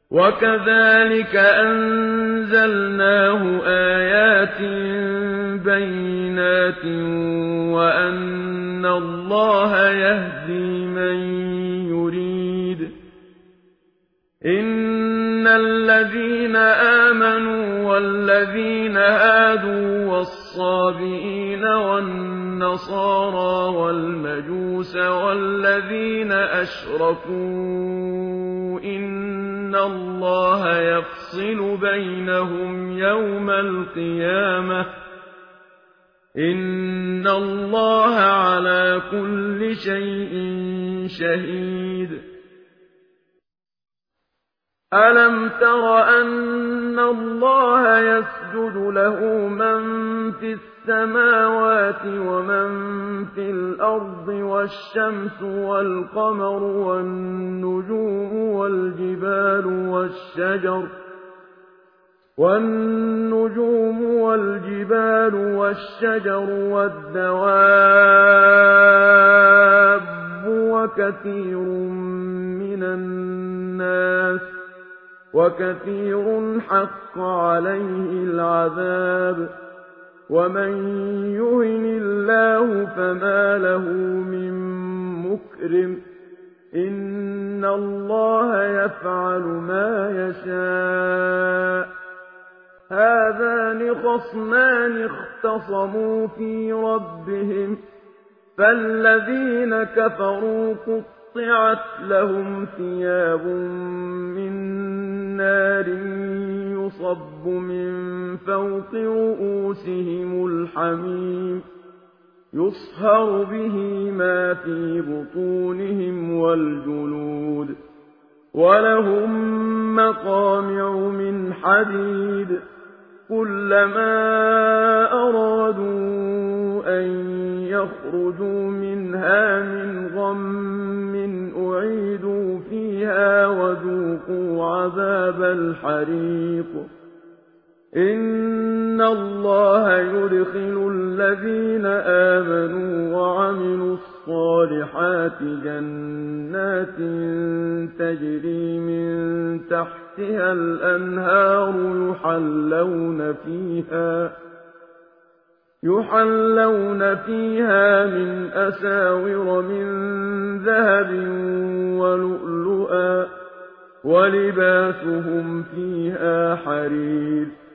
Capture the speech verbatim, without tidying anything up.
وَكَذَٰلِكَ أَنزَلْنَاهُ آيَاتٍ بَيِّنَاتٍ وَأَنَّ اللَّهَ يَهْدِي مَن يُرِيدُ إِنَّ الَّذِينَ آمَنُوا وَالَّذِينَ هَادُوا وَالصَّابِئِينَ وَالنَّصَارَىٰ وَالْمَجُوسَ وَالَّذِينَ أَشْرَكُوا إِنَّ اللَّهَ يَفْصِلُ بَيْنَهُمْ يَوْمَ الْقِيَامَةِ ۚ إِنَّ اللَّهَ عَلَىٰ كُلِّ شَيْءٍ شَهِيدٌ أَلَمْ تَرَ أَنَّ اللَّهَ يَسْجُدُ لَهُ مَن فِي السَّمَاوَاتِ وَمَن فِي الْأَرْضِ وَالشَّمْسُ وَالْقَمَرُ وَالنُّجُومُ وَالْجِبَالُ وَالشَّجَرُ وَالنُّجُومُ وَالْجِبَالُ وَالشَّجَرُ وَالدَّوَابُّ وَكَثِيرٌ مِّنَ النَّاسِ وَكَثِيرٌ حَقَّ عَلَيْهِ الْعَذَابُ وَمَن يُهِنِ اللَّهُ فَمَا لَهُ مِن مُّكْرِمٍ إِنَّ اللَّهَ يَفْعَلُ مَا يَشَاءُ هَٰذَانِ خَصْمَانِ اخْتَصَمُوا فِي رَبِّهِمْ فَالَّذِينَ كَفَرُوا قُطِّعَتْ لَهُمْ ثِيَابٌ مِّن نَّارٍ يُصَبُّ مِن فَوْقِ رُءُوسِهِمُ الْحَمِيمُ يُصْهَرُ بِهِ مَا فِي بُطُونِهِمْ وَالْجُلُودُ وَلَهُم مَّقَامِعُ مِنْ حَدِيدٍ كُلَّمَا أَرَادُوا أَن يَخْرُجُوا مِنْهَا مِنْ غَمٍّ أُعِيدُوا فِيهَا وَذُوقُوا عَذَابَ الْحَرِيقِ إِنَّ اللَّهَ يُدْخِلُ الَّذِينَ آمَنُوا وَعَمِلُوا الصَّالِحَاتِ جَنَّاتٍ تَجْرِي مِن تَحْتِهَا الْأَنْهَارُ يُحَلَّوْنَ فِيهَا يُحَلَّوْنَ فِيهَا مِنْ أَسَاوِرَ مِن ذَهَبٍ وَلُؤْلُؤًا ۖ وَلِبَاسُهُمْ فِيهَا حَرِيرٌ